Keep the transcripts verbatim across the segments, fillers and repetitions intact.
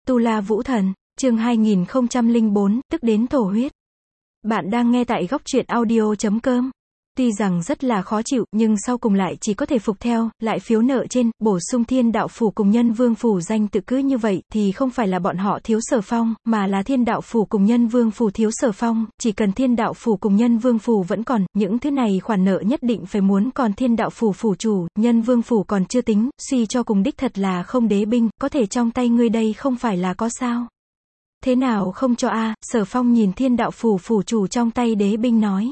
Tu La Vũ Thần, chương hai nghìn không trăm lẻ bốn, tức đến thổ huyết. Bạn đang nghe tại góc truyện audio chấm com. Tuy rằng rất là khó chịu, nhưng sau cùng lại chỉ có thể phục theo, lại phiếu nợ trên, bổ sung Thiên Đạo Phủ cùng Nhân Vương Phủ danh tự cứ như vậy, thì không phải là bọn họ thiếu Sở Phong, mà là Thiên Đạo Phủ cùng Nhân Vương Phủ thiếu Sở Phong, chỉ cần Thiên Đạo Phủ cùng Nhân Vương Phủ vẫn còn, những thứ này khoản nợ nhất định phải muốn còn Thiên Đạo Phủ Phủ chủ, Nhân Vương Phủ còn chưa tính, suy cho cùng đích thật là không đế binh, có thể trong tay ngươi đây không phải là có sao. Thế nào không cho a? Sở Phong nhìn Thiên Đạo Phủ Phủ chủ trong tay đế binh nói.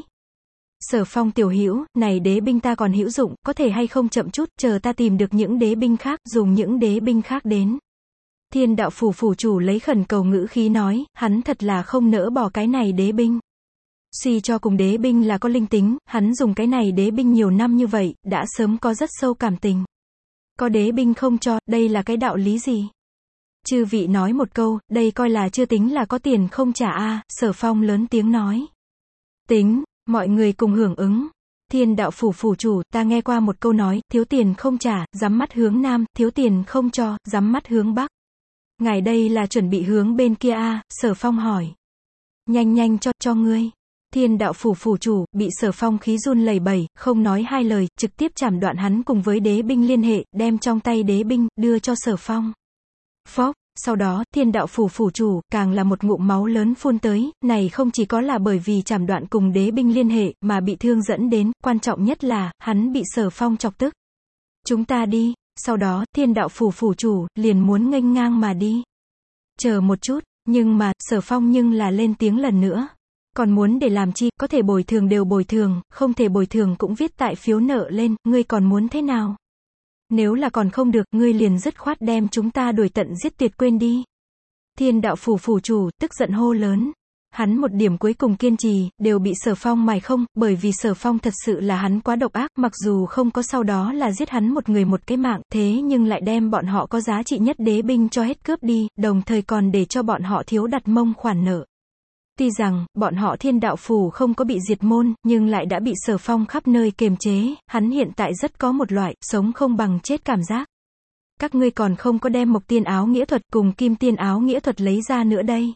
Sở Phong tiểu hữu, này đế binh ta còn hữu dụng, có thể hay không chậm chút, chờ ta tìm được những đế binh khác, dùng những đế binh khác đến. Thiên Đạo Phủ Phủ chủ lấy khẩn cầu ngữ khí nói, hắn thật là không nỡ bỏ cái này đế binh. Suy cho cùng đế binh là có linh tính, hắn dùng cái này đế binh nhiều năm như vậy, đã sớm có rất sâu cảm tình. Có đế binh không cho, đây là cái đạo lý gì? Chư vị nói một câu, đây coi là chưa tính là có tiền không trả a. Sở Phong lớn tiếng nói. Tính. Mọi người cùng hưởng ứng. Thiên Đạo Phủ Phủ chủ, ta nghe qua một câu nói, thiếu tiền không trả, dám mắt hướng Nam, thiếu tiền không cho, dám mắt hướng Bắc. Ngài đây là chuẩn bị hướng bên kia a? À? Sở Phong hỏi. Nhanh nhanh cho, cho ngươi. Thiên Đạo Phủ Phủ chủ, bị Sở Phong khí run lẩy bẩy, không nói hai lời, trực tiếp chảm đoạn hắn cùng với đế binh liên hệ, đem trong tay đế binh, đưa cho Sở Phong. Phốc. Sau đó, Thiên Đạo Phủ Phủ chủ, càng là một ngụm máu lớn phun tới, này không chỉ có là bởi vì chảm đoạn cùng đế binh liên hệ, mà bị thương dẫn đến, quan trọng nhất là, hắn bị Sở Phong chọc tức. Chúng ta đi, sau đó, Thiên Đạo Phủ Phủ chủ, liền muốn nghênh ngang mà đi. Chờ một chút, nhưng mà, Sở Phong nhưng là lên tiếng lần nữa. Còn muốn để làm chi, có thể bồi thường đều bồi thường, không thể bồi thường cũng viết tại phiếu nợ lên, ngươi còn muốn thế nào? Nếu là còn không được, ngươi liền dứt khoát đem chúng ta đuổi tận giết tuyệt quên đi. Thiên Đạo Phủ Phủ chủ, tức giận hô lớn. Hắn một điểm cuối cùng kiên trì, đều bị Sở Phong mài không, bởi vì Sở Phong thật sự là hắn quá độc ác, mặc dù không có sau đó là giết hắn một người một cái mạng, thế nhưng lại đem bọn họ có giá trị nhất đế binh cho hết cướp đi, đồng thời còn để cho bọn họ thiếu đặt mông khoản nợ. Tuy rằng, bọn họ Thiên Đạo Phủ không có bị diệt môn, nhưng lại đã bị Sở Phong khắp nơi kiềm chế, hắn hiện tại rất có một loại, sống không bằng chết cảm giác. Các ngươi còn không có đem Mộc Tiên Áo Nghĩa Thuật cùng Kim Tiên Áo Nghĩa Thuật lấy ra nữa đây.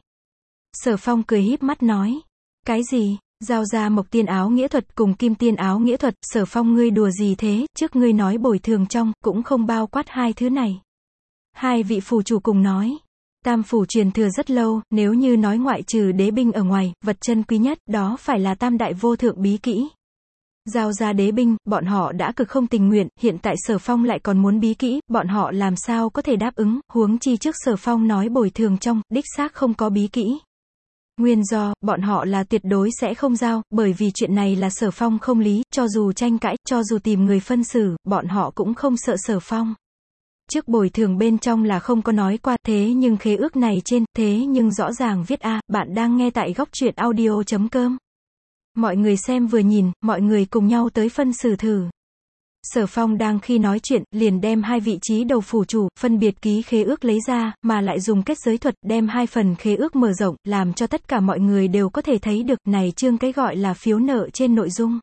Sở Phong cười híp mắt nói. Cái gì? Giao ra Mộc Tiên Áo Nghĩa Thuật cùng Kim Tiên Áo Nghĩa Thuật, Sở Phong ngươi đùa gì thế, trước ngươi nói bồi thường trong, cũng không bao quát hai thứ này. Hai vị phù chủ cùng nói. Tam phủ truyền thừa rất lâu, nếu như nói ngoại trừ đế binh ở ngoài, vật chân quý nhất, đó phải là tam đại vô thượng bí kỹ. Giao ra đế binh, bọn họ đã cực không tình nguyện, hiện tại Sở Phong lại còn muốn bí kỹ, bọn họ làm sao có thể đáp ứng, huống chi trước Sở Phong nói bồi thường trong, đích xác không có bí kỹ. Nguyên do, bọn họ là tuyệt đối sẽ không giao, bởi vì chuyện này là Sở Phong không lý, cho dù tranh cãi, cho dù tìm người phân xử, bọn họ cũng không sợ Sở Phong. Trước bồi thường bên trong là không có nói qua, thế nhưng khế ước này trên, thế nhưng rõ ràng viết a, bạn đang nghe tại góc truyện audio chấm com. Mọi người xem vừa nhìn, mọi người cùng nhau tới phân xử thử. Sở Phong đang khi nói chuyện, liền đem hai vị trí đầu phủ chủ, phân biệt ký khế ước lấy ra, mà lại dùng kết giới thuật, đem hai phần khế ước mở rộng, làm cho tất cả mọi người đều có thể thấy được, này chương cái gọi là phiếu nợ trên nội dung.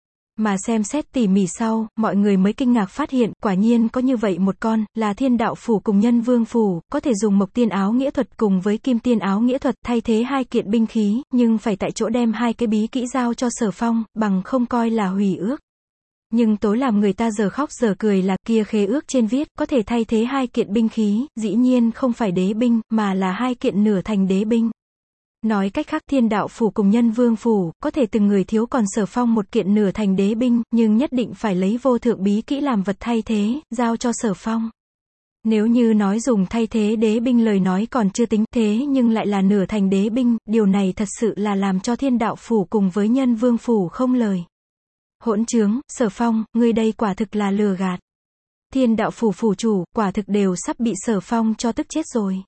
Mà xem xét tỉ mỉ sau, mọi người mới kinh ngạc phát hiện, quả nhiên có như vậy một con, là Thiên Đạo Phủ cùng Nhân Vương Phủ, có thể dùng Mộc Tiên Áo Nghĩa Thuật cùng với Kim Tiên Áo Nghĩa Thuật thay thế hai kiện binh khí, nhưng phải tại chỗ đem hai cái bí kỹ giao cho Sở Phong, bằng không coi là hủy ước. Nhưng tối làm người ta giờ khóc giờ cười là, kia khế ước trên viết, có thể thay thế hai kiện binh khí, dĩ nhiên không phải đế binh, mà là hai kiện nửa thành đế binh. Nói cách khác Thiên Đạo Phủ cùng Nhân Vương Phủ, có thể từng người thiếu còn Sở Phong một kiện nửa thành đế binh, nhưng nhất định phải lấy vô thượng bí kỹ làm vật thay thế, giao cho Sở Phong. Nếu như nói dùng thay thế đế binh lời nói còn chưa tính, thế nhưng lại là nửa thành đế binh, điều này thật sự là làm cho Thiên Đạo Phủ cùng với Nhân Vương Phủ không lời. Hỗn trướng, Sở Phong, ngươi đây quả thực là lừa gạt. Thiên Đạo Phủ Phủ chủ, quả thực đều sắp bị Sở Phong cho tức chết rồi.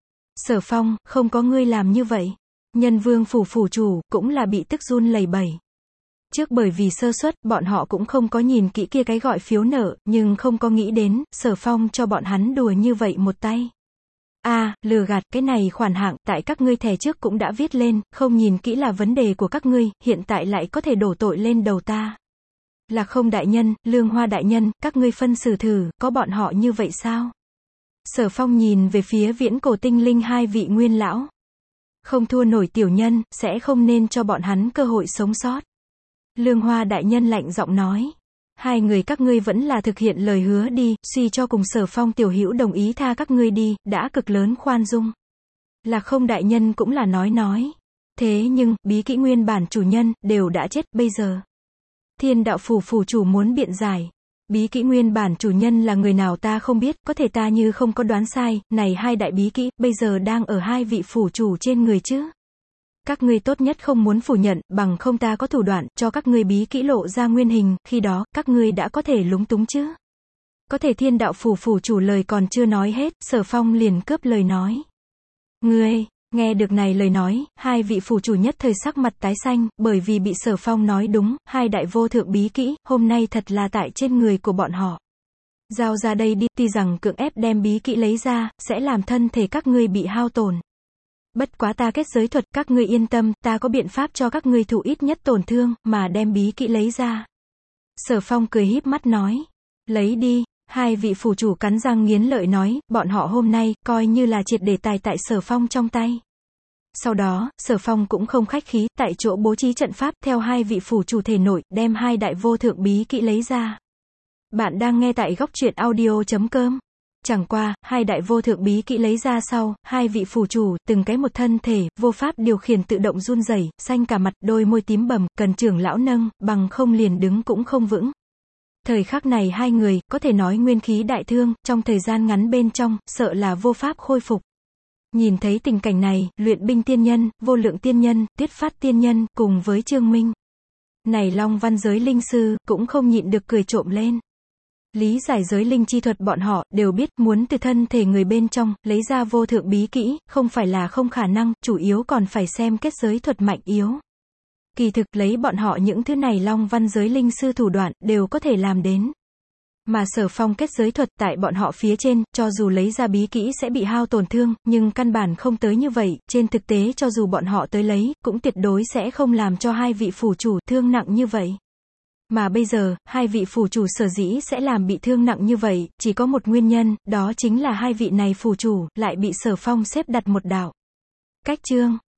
Sở Phong, không có ngươi làm như vậy. Nhân Vương Phủ Phủ chủ, cũng là bị tức run lẩy bẩy. Trước bởi vì sơ suất, bọn họ cũng không có nhìn kỹ kia cái gọi phiếu nợ, nhưng không có nghĩ đến, Sở Phong cho bọn hắn đùa như vậy một tay. a à, lừa gạt, cái này khoản hạng, tại các ngươi thẻ trước cũng đã viết lên, không nhìn kỹ là vấn đề của các ngươi, hiện tại lại có thể đổ tội lên đầu ta. Là không đại nhân, Lương Hoa đại nhân, các ngươi phân xử thử, có bọn họ như vậy sao? Sở Phong nhìn về phía viễn cổ tinh linh hai vị nguyên lão. Không thua nổi tiểu nhân, sẽ không nên cho bọn hắn cơ hội sống sót. Lương Hoa đại nhân lạnh giọng nói. Hai người các ngươi vẫn là thực hiện lời hứa đi, suy cho cùng Sở Phong tiểu hữu đồng ý tha các ngươi đi, đã cực lớn khoan dung. Lạc Không đại nhân cũng là nói nói. Thế nhưng, bí kỹ nguyên bản chủ nhân, đều đã chết, bây giờ. Thiên đạo phủ phủ chủ muốn biện giải. Bí kỹ nguyên bản chủ nhân là người nào ta không biết, có thể ta như không có đoán sai, này hai đại bí kỹ, bây giờ đang ở hai vị phủ chủ trên người chứ. Các ngươi tốt nhất không muốn phủ nhận, bằng không ta có thủ đoạn, cho các ngươi bí kỹ lộ ra nguyên hình, khi đó, các ngươi đã có thể lúng túng chứ. Có thể thiên đạo phủ phủ chủ lời còn chưa nói hết, Sở Phong liền cướp lời nói. Ngươi, nghe được này lời nói, hai vị phủ chủ nhất thời sắc mặt tái xanh, bởi vì bị Sở Phong nói đúng, hai đại vô thượng bí kỹ, hôm nay thật là tại trên người của bọn họ. Giao ra đây đi, tuy rằng cưỡng ép đem bí kỹ lấy ra, sẽ làm thân thể các ngươi bị hao tổn. Bất quá ta kết giới thuật, các ngươi yên tâm, ta có biện pháp cho các ngươi thụ ít nhất tổn thương, mà đem bí kỹ lấy ra. Sở Phong cười híp mắt nói. Lấy đi. Hai vị phủ chủ cắn răng nghiến lợi nói, bọn họ hôm nay, coi như là triệt để tài tại Sở Phong trong tay. Sau đó, Sở Phong cũng không khách khí, tại chỗ bố trí trận pháp, theo hai vị phủ chủ thể nội, đem hai đại vô thượng bí kỹ lấy ra. Bạn đang nghe tại góc truyện audio chấm com. Chẳng qua, hai đại vô thượng bí kỹ lấy ra sau, hai vị phủ chủ, từng cái một thân thể, vô pháp điều khiển tự động run rẩy, xanh cả mặt, đôi môi tím bầm, cần trưởng lão nâng, bằng không liền đứng cũng không vững. Thời khắc này hai người, có thể nói nguyên khí đại thương, trong thời gian ngắn bên trong, sợ là vô pháp khôi phục. Nhìn thấy tình cảnh này, Luyện Binh tiên nhân, Vô Lượng tiên nhân, Tuyết Phát tiên nhân, cùng với Trương Minh. Này Long Văn giới linh sư, cũng không nhịn được cười trộm lên. Lý giải giới linh chi thuật bọn họ, đều biết, muốn từ thân thể người bên trong, lấy ra vô thượng bí kỹ, không phải là không khả năng, chủ yếu còn phải xem kết giới thuật mạnh yếu. Kỳ thực lấy bọn họ những thứ này Long Văn giới linh sư thủ đoạn, đều có thể làm đến. Mà Sở Phong kết giới thuật tại bọn họ phía trên, cho dù lấy ra bí kỹ sẽ bị hao tổn thương, nhưng căn bản không tới như vậy, trên thực tế cho dù bọn họ tới lấy, cũng tuyệt đối sẽ không làm cho hai vị phủ chủ thương nặng như vậy. Mà bây giờ, hai vị phủ chủ sở dĩ sẽ làm bị thương nặng như vậy, chỉ có một nguyên nhân, đó chính là hai vị này phủ chủ, lại bị Sở Phong xếp đặt một đạo. Cách chương.